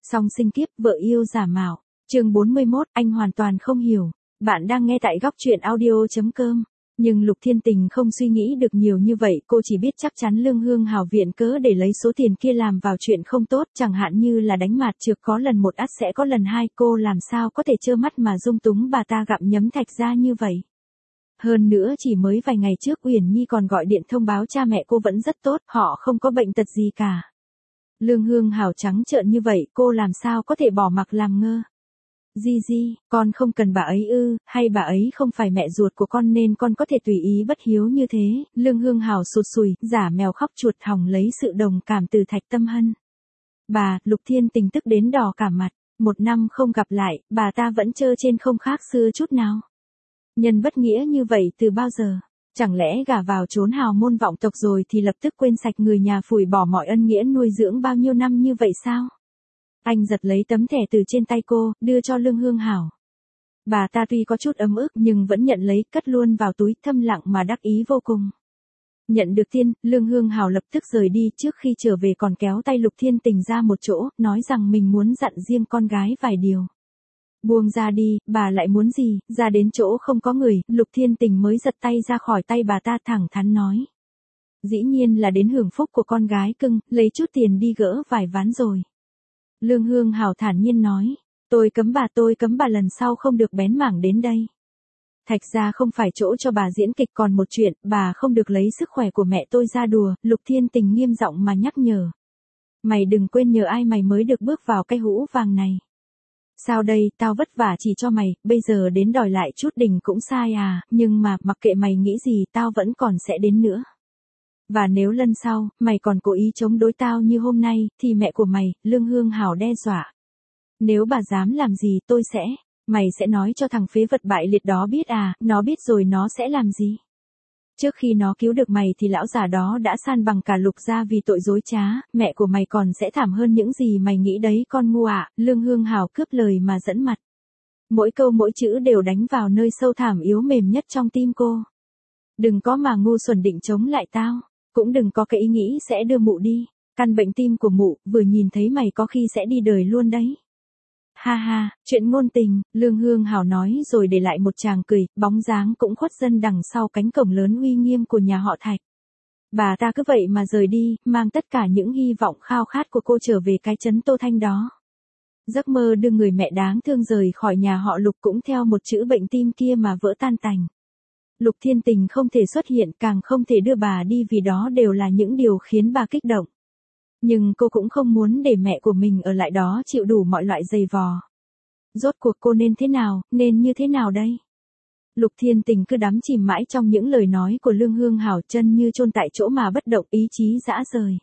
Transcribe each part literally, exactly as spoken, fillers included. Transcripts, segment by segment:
Song sinh kiếp, vợ yêu giả mạo. Chương bốn mươi mốt, anh hoàn toàn không hiểu. Bạn đang nghe tại góc truyện audio chấm com. Nhưng Lục Thiên Tình không suy nghĩ được nhiều như vậy, cô chỉ biết chắc chắn Lương Hương Hảo viện cớ để lấy số tiền kia làm vào chuyện không tốt, chẳng hạn như là đánh mạt trược, có lần một ắt sẽ có lần hai, cô làm sao có thể trơ mắt mà dung túng bà ta gặm nhấm Thạch gia như vậy. Hơn nữa chỉ mới vài ngày trước Uyển Nhi còn gọi điện thông báo cha mẹ cô vẫn rất tốt, họ không có bệnh tật gì cả. Lương Hương Hảo trắng trợn như vậy, cô làm sao có thể bỏ mặc làm ngơ. Di Di, con không cần bà ấy ư, hay bà ấy không phải mẹ ruột của con nên con có thể tùy ý bất hiếu như thế. Lương Hương Hảo sụt sùi, giả mèo khóc chuột hòng lấy sự đồng cảm từ Thạch Tâm Hân. Bà, Lục Thiên Tình tức đến đỏ cả mặt, một năm không gặp lại, bà ta vẫn trơ trên không khác xưa chút nào. Nhân bất nghĩa như vậy từ bao giờ? Chẳng lẽ gả vào trốn hào môn vọng tộc rồi thì lập tức quên sạch người nhà, phủi bỏ mọi ân nghĩa nuôi dưỡng bao nhiêu năm như vậy sao? Anh giật lấy tấm thẻ từ trên tay cô, đưa cho Lương Hương Hảo. Bà ta tuy có chút ấm ức nhưng vẫn nhận lấy, cất luôn vào túi, thâm lặng mà đắc ý vô cùng. Nhận được tiền, Lương Hương Hảo lập tức rời đi, trước khi trở về còn kéo tay Lục Thiên Tình ra một chỗ, nói rằng mình muốn dặn riêng con gái vài điều. Buông ra đi, bà lại muốn gì? Ra đến chỗ không có người, Lục Thiên Tình mới giật tay ra khỏi tay bà ta, thẳng thắn nói. Dĩ nhiên là đến hưởng phúc của con gái cưng, lấy chút tiền đi gỡ vài ván rồi. Lương Hương Hảo thản nhiên nói, tôi cấm bà tôi cấm bà lần sau không được bén mảng đến đây. Thạch gia không phải chỗ cho bà diễn kịch, còn một chuyện, bà không được lấy sức khỏe của mẹ tôi ra đùa. Lục Thiên Tình nghiêm giọng mà nhắc nhở. Mày đừng quên nhờ ai mày mới được bước vào cái hũ vàng này. Sao đây, tao vất vả chỉ cho mày, bây giờ đến đòi lại chút đỉnh cũng sai à, nhưng mà, mặc kệ mày nghĩ gì, tao vẫn còn sẽ đến nữa. Và nếu lần sau, mày còn cố ý chống đối tao như hôm nay, thì mẹ của mày, Lương Hương Hảo đe dọa. Nếu bà dám làm gì tôi sẽ, mày sẽ nói cho thằng phế vật bại liệt đó biết à, nó biết rồi nó sẽ làm gì. Trước khi nó cứu được mày thì lão già đó đã san bằng cả Lục gia vì tội dối trá, mẹ của mày còn sẽ thảm hơn những gì mày nghĩ đấy con ngu ạ. Lương Hương Hảo cướp lời mà dẫn mặt. Mỗi câu mỗi chữ đều đánh vào nơi sâu thẳm yếu mềm nhất trong tim cô. Đừng có mà ngu xuẩn định chống lại tao, cũng đừng có cái ý nghĩ sẽ đưa mụ đi. Căn bệnh tim của mụ, vừa nhìn thấy mày có khi sẽ đi đời luôn đấy. Ha ha, chuyện ngôn tình, Lương Hương Hảo nói rồi để lại một tràng cười, bóng dáng cũng khuất dần đằng sau cánh cổng lớn uy nghiêm của nhà họ Thạch. Bà ta cứ vậy mà rời đi, mang tất cả những hy vọng khao khát của cô trở về cái trấn Tô Thanh đó. Giấc mơ đưa người mẹ đáng thương rời khỏi nhà họ Lục cũng theo một chữ bệnh tim kia mà vỡ tan tành. Lục Thiên Tình không thể xuất hiện, càng không thể đưa bà đi vì đó đều là những điều khiến bà kích động. Nhưng cô cũng không muốn để mẹ của mình ở lại đó chịu đủ mọi loại giày vò. Rốt cuộc cô nên thế nào, nên như thế nào đây? Lục Thiên Tình cứ đắm chìm mãi trong những lời nói của Lương Hương Hảo, chân như chôn tại chỗ mà bất động, ý chí dã rời.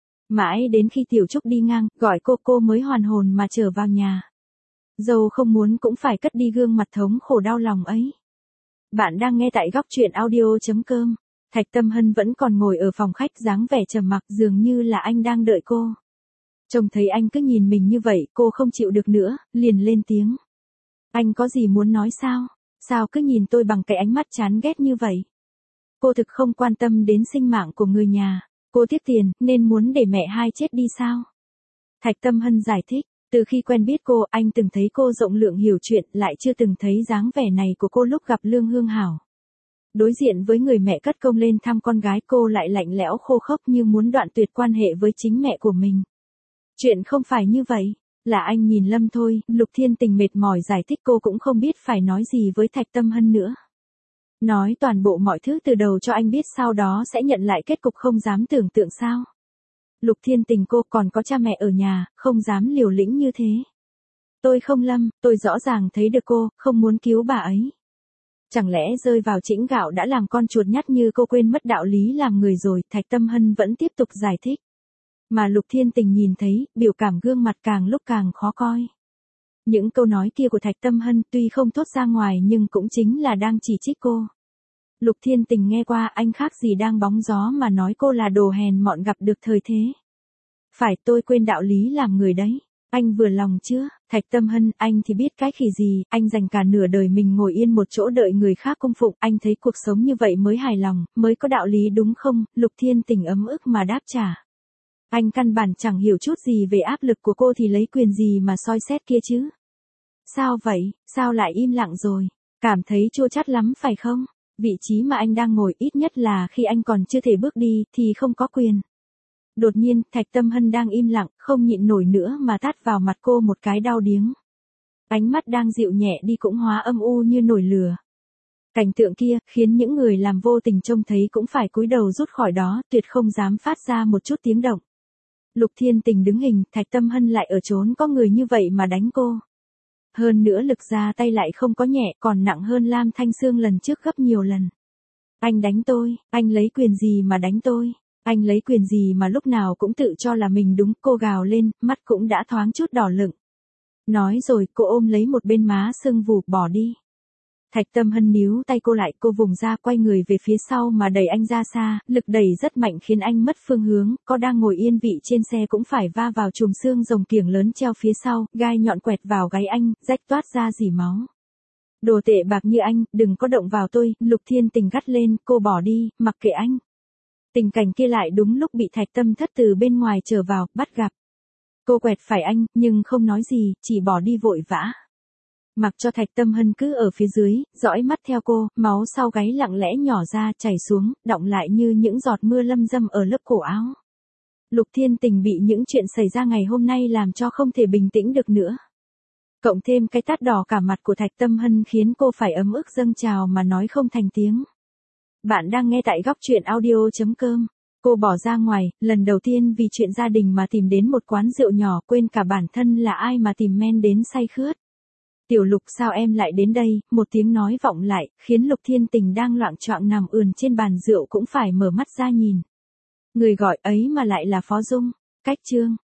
Mãi đến khi Tiểu Trúc đi ngang, gọi cô cô mới hoàn hồn mà trở vào nhà. Dâu không muốn cũng phải cất đi gương mặt thống khổ đau lòng ấy. Bạn đang nghe tại góc truyện audio chấm com. Thạch Tâm Hân vẫn còn ngồi ở phòng khách, dáng vẻ trầm mặc, dường như là anh đang đợi cô. Trông thấy anh cứ nhìn mình như vậy, cô không chịu được nữa, liền lên tiếng. Anh có gì muốn nói sao? Sao cứ nhìn tôi bằng cái ánh mắt chán ghét như vậy? Cô thực không quan tâm đến sinh mạng của người nhà. Cô tiếc tiền, nên muốn để mẹ hai chết đi sao? Thạch Tâm Hân giải thích. Từ khi quen biết cô, anh từng thấy cô rộng lượng hiểu chuyện, lại chưa từng thấy dáng vẻ này của cô lúc gặp Lương Hương Hảo. Đối diện với người mẹ cất công lên thăm con gái, cô lại lạnh lẽo khô khốc như muốn đoạn tuyệt quan hệ với chính mẹ của mình. Chuyện không phải như vậy, là anh nhìn lầm thôi. Lục Thiên Tình mệt mỏi giải thích, cô cũng không biết phải nói gì với Thạch Tâm Hân nữa. Nói toàn bộ mọi thứ từ đầu cho anh biết, sau đó sẽ nhận lại kết cục không dám tưởng tượng sao. Lục Thiên Tình, cô còn có cha mẹ ở nhà, không dám liều lĩnh như thế. Tôi không lâm, tôi rõ ràng thấy được cô, không muốn cứu bà ấy. Chẳng lẽ rơi vào chĩnh gạo đã làm con chuột nhắt như cô quên mất đạo lý làm người rồi? Thạch Tâm Hân vẫn tiếp tục giải thích. Mà Lục Thiên Tình nhìn thấy, biểu cảm gương mặt càng lúc càng khó coi. Những câu nói kia của Thạch Tâm Hân tuy không thốt ra ngoài nhưng cũng chính là đang chỉ trích cô. Lục Thiên Tình nghe qua, anh khác gì đang bóng gió mà nói cô là đồ hèn mọn gặp được thời thế. Phải, tôi quên đạo lý làm người đấy. Anh vừa lòng chưa? Thạch Tâm Hân, anh thì biết cái khỉ gì, anh dành cả nửa đời mình ngồi yên một chỗ đợi người khác cung phụng, anh thấy cuộc sống như vậy mới hài lòng, mới có đạo lý đúng không? Lục Thiên Tình ấm ức mà đáp trả. Anh căn bản chẳng hiểu chút gì về áp lực của cô thì lấy quyền gì mà soi xét kia chứ. Sao vậy, sao lại im lặng rồi? Cảm thấy chua chát lắm phải không? Vị trí mà anh đang ngồi ít nhất là khi anh còn chưa thể bước đi thì không có quyền. Đột nhiên, Thạch Tâm Hân đang im lặng, không nhịn nổi nữa mà tát vào mặt cô một cái đau điếng. Ánh mắt đang dịu nhẹ đi cũng hóa âm u như nổi lửa. Cảnh tượng kia khiến những người làm vô tình trông thấy cũng phải cúi đầu rút khỏi đó, tuyệt không dám phát ra một chút tiếng động. Lục Thiên Tình đứng hình, Thạch Tâm Hân lại ở trốn có người như vậy mà đánh cô. Hơn nữa lực ra tay lại không có nhẹ, còn nặng hơn Lam Thanh Sương lần trước gấp nhiều lần. Anh đánh tôi, anh lấy quyền gì mà đánh tôi? Anh lấy quyền gì mà lúc nào cũng tự cho là mình đúng? Cô gào lên, mắt cũng đã thoáng chút đỏ lựng. Nói rồi cô ôm lấy một bên má sưng vù bỏ đi. Thạch Tâm Hân níu tay cô lại, cô vùng ra quay người về phía sau mà đẩy anh ra xa, lực đẩy rất mạnh khiến anh mất phương hướng, có đang ngồi yên vị trên xe cũng phải va vào chùm xương rồng kiểng lớn treo phía sau, gai nhọn quẹt vào gáy anh, rách toát ra dỉ máu. Đồ tệ bạc như anh, đừng có động vào tôi, Lục Thiên Tình gắt lên, cô bỏ đi, mặc kệ anh. Tình cảnh kia lại đúng lúc bị Thạch Tâm Thất từ bên ngoài trở vào, bắt gặp. Cô quẹt phải anh, nhưng không nói gì, chỉ bỏ đi vội vã. Mặc cho Thạch Tâm Hân cứ ở phía dưới, dõi mắt theo cô, máu sau gáy lặng lẽ nhỏ ra, chảy xuống, đọng lại như những giọt mưa lâm dâm ở lớp cổ áo. Lục Thiên Tình bị những chuyện xảy ra ngày hôm nay làm cho không thể bình tĩnh được nữa. Cộng thêm cái tát đỏ cả mặt của Thạch Tâm Hân khiến cô phải ấm ức dâng trào mà nói không thành tiếng. Bạn đang nghe tại góc truyện audio chấm com. Cô bỏ ra ngoài, lần đầu tiên vì chuyện gia đình mà tìm đến một quán rượu nhỏ, quên cả bản thân là ai mà tìm men đến say khướt. Tiểu Lục, sao em lại đến đây? Một tiếng nói vọng lại, khiến Lục Thiên Tình đang loạng choạng nằm ườn trên bàn rượu cũng phải mở mắt ra nhìn. Người gọi ấy mà lại là Phó Dung. Cách chương.